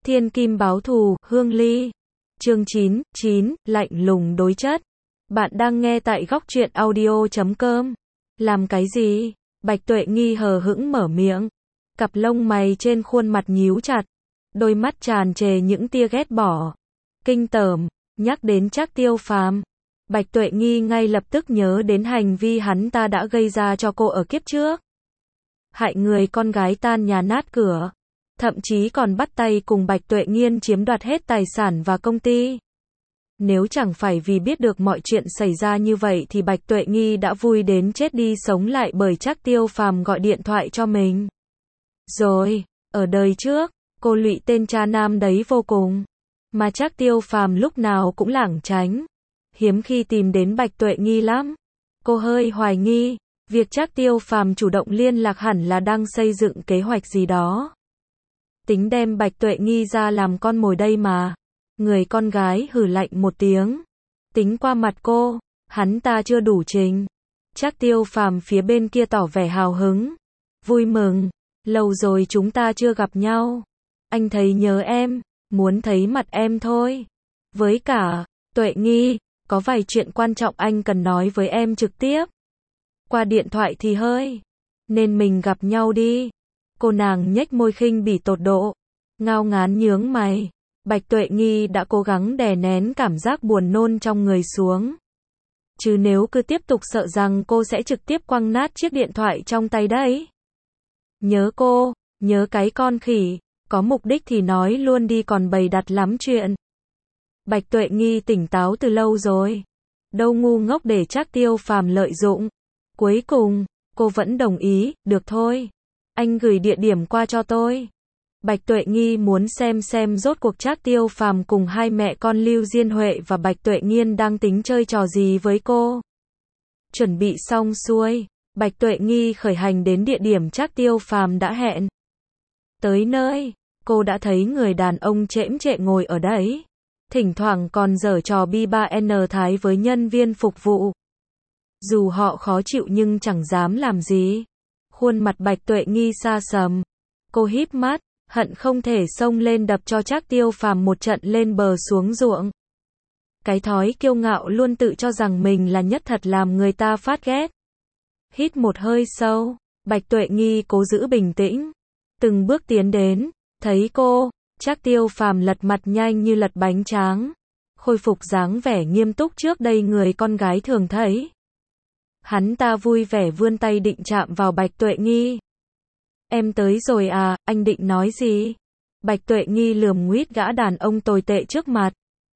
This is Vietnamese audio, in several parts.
Thiên kim báo thù, Hương Ly. Chương 9, lạnh lùng đối chất. Bạn đang nghe tại góc truyện audio.com. Làm cái gì? Bạch Tuệ Nghi hờ hững mở miệng. Cặp lông mày trên khuôn mặt nhíu chặt. Đôi mắt tràn trề những tia ghét bỏ. Kinh tởm, nhắc đến Trác Tiêu Phàm. Bạch Tuệ Nghi ngay lập tức nhớ đến hành vi hắn ta đã gây ra cho cô ở kiếp trước. Hại người con gái tan nhà nát cửa. Thậm chí còn bắt tay cùng Bạch Tuệ Nghiên chiếm đoạt hết tài sản và công ty. Nếu chẳng phải vì biết được mọi chuyện xảy ra như vậy thì Bạch Tuệ Nghi đã vui đến chết đi sống lại bởi Trác Tiêu Phàm gọi điện thoại cho mình. Rồi, ở đời trước, cô lụy tên cha nam đấy vô cùng. Mà Trác Tiêu Phàm lúc nào cũng lảng tránh. Hiếm khi tìm đến Bạch Tuệ Nghi lắm. Cô hơi hoài nghi, việc Trác Tiêu Phàm chủ động liên lạc hẳn là đang xây dựng kế hoạch gì đó. Tính đem Bạch Tuệ Nghi ra làm con mồi đây mà. Người con gái hừ lạnh một tiếng. Tính qua mặt cô, hắn ta chưa đủ trình. Trác Tiêu Phàm phía bên kia tỏ vẻ hào hứng. Vui mừng, lâu rồi chúng ta chưa gặp nhau. Anh thấy nhớ em, muốn thấy mặt em thôi. Với cả, Tuệ Nghi, có vài chuyện quan trọng anh cần nói với em trực tiếp. Qua điện thoại thì hơi, nên mình gặp nhau đi. Cô nàng nhếch môi khinh bỉ tột độ, ngao ngán nhướng mày. Bạch Tuệ Nghi đã cố gắng đè nén cảm giác buồn nôn trong người xuống. Chứ nếu cứ tiếp tục sợ rằng cô sẽ trực tiếp quăng nát chiếc điện thoại trong tay đấy. Nhớ cô, nhớ cái con khỉ, có mục đích thì nói luôn đi còn bày đặt lắm chuyện. Bạch Tuệ Nghi tỉnh táo từ lâu rồi. Đâu ngu ngốc để Trác Tiêu Phàm lợi dụng. Cuối cùng, cô vẫn đồng ý, được thôi. Anh gửi địa điểm qua cho tôi. Bạch Tuệ Nghi muốn xem rốt cuộc Trác Tiêu Phàm cùng hai mẹ con Lưu Diên Huệ và Bạch Tuệ Nghiên đang tính chơi trò gì với cô. Chuẩn bị xong xuôi, Bạch Tuệ Nghi khởi hành đến địa điểm Trác Tiêu Phàm đã hẹn. Tới nơi, cô đã thấy người đàn ông chễm chệ ngồi ở đấy. Thỉnh thoảng còn giở trò bi-ba-n thái với nhân viên phục vụ. Dù họ khó chịu nhưng chẳng dám làm gì. Khuôn mặt Bạch Tuệ Nghi xa sầm. Cô híp mắt, hận không thể xông lên đập cho Trác Tiêu Phàm một trận lên bờ xuống ruộng. Cái thói kiêu ngạo luôn tự cho rằng mình là nhất thật làm người ta phát ghét. Hít một hơi sâu, Bạch Tuệ Nghi cố giữ bình tĩnh. Từng bước tiến đến, thấy cô, Trác Tiêu Phàm lật mặt nhanh như lật bánh tráng. Khôi phục dáng vẻ nghiêm túc trước đây người con gái thường thấy. Hắn ta vui vẻ vươn tay định chạm vào Bạch Tuệ Nghi. Em tới rồi à, anh định nói gì? Bạch Tuệ Nghi lườm nguýt gã đàn ông tồi tệ trước mặt.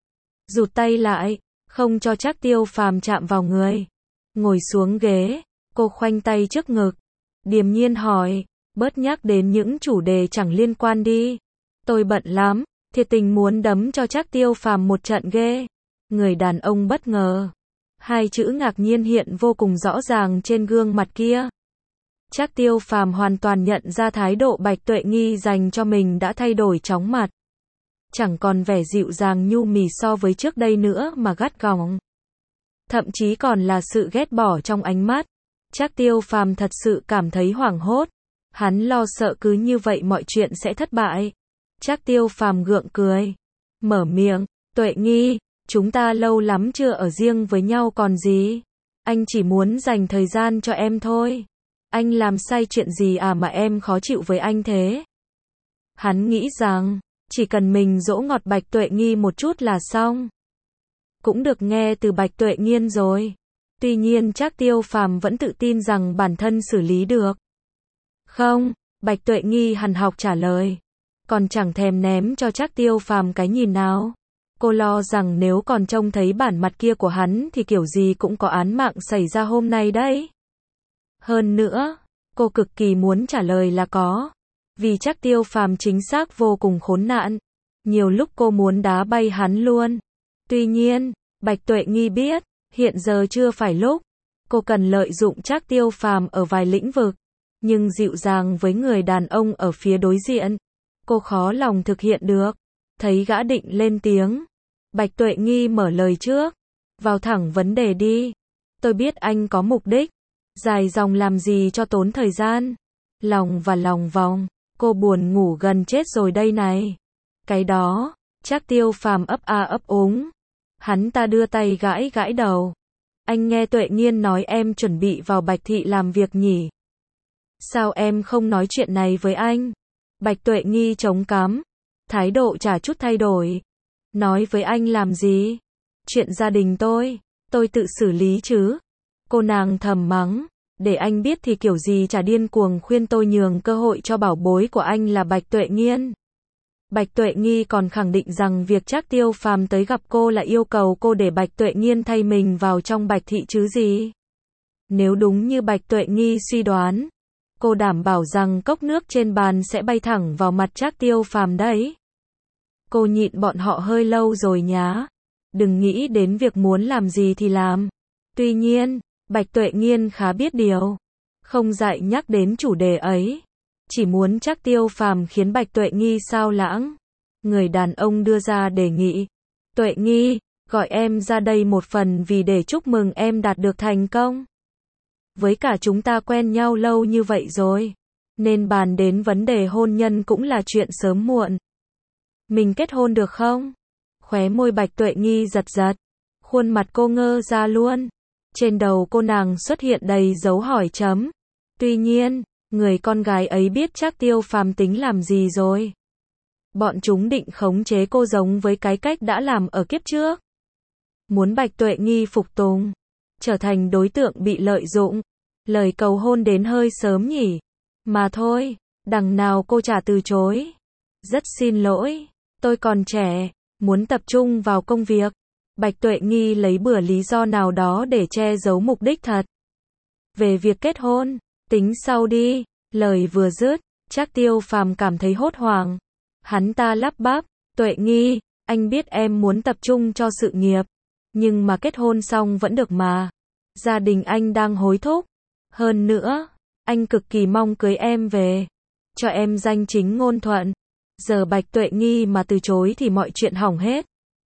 Rụt tay lại, không cho Trác Tiêu Phàm chạm vào người. Ngồi xuống ghế, cô khoanh tay trước ngực. Điềm nhiên hỏi, bớt nhắc đến những chủ đề chẳng liên quan đi. Tôi bận lắm, thiệt tình muốn đấm cho Trác Tiêu Phàm một trận ghê. Người đàn ông bất ngờ. Hai chữ ngạc nhiên hiện vô cùng rõ ràng trên gương mặt kia. Trác Tiêu Phàm hoàn toàn nhận ra thái độ Bạch Tuệ Nghi dành cho mình đã thay đổi chóng mặt. Chẳng còn vẻ dịu dàng nhu mì so với trước đây nữa mà gắt gỏng. Thậm chí còn là sự ghét bỏ trong ánh mắt. Trác Tiêu Phàm thật sự cảm thấy hoảng hốt. Hắn lo sợ cứ như vậy mọi chuyện sẽ thất bại. Trác Tiêu Phàm gượng cười. Mở miệng, Tuệ Nghi, chúng ta lâu lắm chưa ở riêng với nhau còn gì. Anh chỉ muốn dành thời gian cho em thôi. Anh làm sai chuyện gì à mà em khó chịu với anh thế? Hắn nghĩ rằng, chỉ cần mình dỗ ngọt Bạch Tuệ Nghi một chút là xong. Cũng được nghe từ Bạch Tuệ Nghiên rồi. Tuy nhiên Trác Tiêu Phàm vẫn tự tin rằng bản thân xử lý được. Không, Bạch Tuệ Nghi hằn học trả lời. Còn chẳng thèm ném cho Trác Tiêu Phàm cái nhìn nào. Cô lo rằng nếu còn trông thấy bản mặt kia của hắn thì kiểu gì cũng có án mạng xảy ra hôm nay đấy. Hơn nữa, cô cực kỳ muốn trả lời là có. Vì Trác Tiêu Phàm chính xác vô cùng khốn nạn. Nhiều lúc cô muốn đá bay hắn luôn. Tuy nhiên, Bạch Tuệ Nghi biết, hiện giờ chưa phải lúc. Cô cần lợi dụng Trác Tiêu Phàm ở vài lĩnh vực. Nhưng dịu dàng với người đàn ông ở phía đối diện, cô khó lòng thực hiện được. Thấy gã định lên tiếng, Bạch Tuệ Nghi mở lời trước. Vào thẳng vấn đề đi. Tôi biết anh có mục đích. Dài dòng làm gì cho tốn thời gian. Lòng và lòng vòng. Cô buồn ngủ gần chết rồi đây này. Cái đó, Trác Tiêu Phàm ấp a ấp úng. Hắn ta đưa tay gãi gãi đầu. Anh nghe Tuệ Nghiên nói em chuẩn bị vào Bạch Thị làm việc nhỉ? Sao em không nói chuyện này với anh? Bạch Tuệ Nghi chống cằm, thái độ chả chút thay đổi. Nói với anh làm gì? Chuyện gia đình tôi tự xử lý chứ. Cô nàng thầm mắng, để anh biết thì kiểu gì chả điên cuồng khuyên tôi nhường cơ hội cho bảo bối của anh là Bạch Tuệ Nghiên. Bạch Tuệ Nghi còn khẳng định rằng việc Trác Tiêu Phàm tới gặp cô là yêu cầu cô để Bạch Tuệ Nghiên thay mình vào trong Bạch Thị chứ gì. Nếu đúng như Bạch Tuệ Nghi suy đoán, cô đảm bảo rằng cốc nước trên bàn sẽ bay thẳng vào mặt Trác Tiêu Phàm đấy. Cô nhịn bọn họ hơi lâu rồi nhá. Đừng nghĩ đến việc muốn làm gì thì làm. Tuy nhiên, Bạch Tuệ Nghiên khá biết điều. Không dại nhắc đến chủ đề ấy. Chỉ muốn Trác Tiêu Phàm khiến Bạch Tuệ Nghi sao lãng. Người đàn ông đưa ra đề nghị. Tuệ Nghi, gọi em ra đây một phần vì để chúc mừng em đạt được thành công. Với cả chúng ta quen nhau lâu như vậy rồi. Nên bàn đến vấn đề hôn nhân cũng là chuyện sớm muộn. Mình kết hôn được không? Khóe môi Bạch Tuệ Nghi giật giật. Khuôn mặt cô ngơ ra luôn. Trên đầu cô nàng xuất hiện đầy dấu hỏi chấm. Tuy nhiên, người con gái ấy biết Trác Tiêu Phàm tính làm gì rồi. Bọn chúng định khống chế cô giống với cái cách đã làm ở kiếp trước. Muốn Bạch Tuệ Nghi phục tùng, trở thành đối tượng bị lợi dụng. Lời cầu hôn đến hơi sớm nhỉ. Mà thôi, đằng nào cô chả từ chối. Rất xin lỗi, tôi còn trẻ, muốn tập trung vào công việc. Bạch Tuệ Nghi lấy bừa lý do nào đó để che giấu mục đích thật. Về việc kết hôn, tính sau đi. Lời vừa dứt, Trác Tiêu Phàm cảm thấy hốt hoảng. Hắn ta lắp bắp, Tuệ Nghi, anh biết em muốn tập trung cho sự nghiệp. Nhưng mà kết hôn xong vẫn được mà. Gia đình anh đang hối thúc. Hơn nữa, anh cực kỳ mong cưới em về. Cho em danh chính ngôn thuận. Giờ Bạch Tuệ Nghi mà từ chối thì mọi chuyện hỏng hết.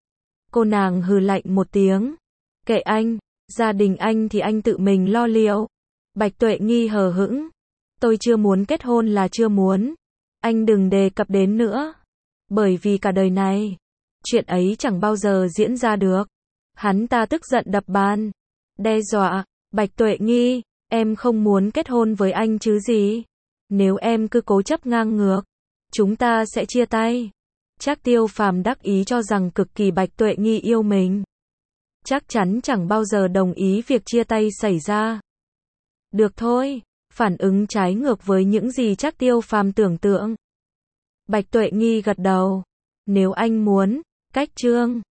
Cô nàng hừ lạnh một tiếng. Kệ anh, gia đình anh thì anh tự mình lo liệu. Bạch Tuệ Nghi hờ hững. Tôi chưa muốn kết hôn là chưa muốn. Anh đừng đề cập đến nữa. Bởi vì cả đời này, chuyện ấy chẳng bao giờ diễn ra được. Hắn ta tức giận đập bàn. Đe dọa, Bạch Tuệ Nghi, em không muốn kết hôn với anh chứ gì. Nếu em cứ cố chấp ngang ngược, chúng ta sẽ chia tay. Trác Tiêu Phàm đắc ý cho rằng cực kỳ Bạch Tuệ Nghi yêu mình. Chắc chắn chẳng bao giờ đồng ý việc chia tay xảy ra. Được thôi, phản ứng trái ngược với những gì Trác Tiêu Phàm tưởng tượng. Bạch Tuệ Nghi gật đầu. Nếu anh muốn, cách chương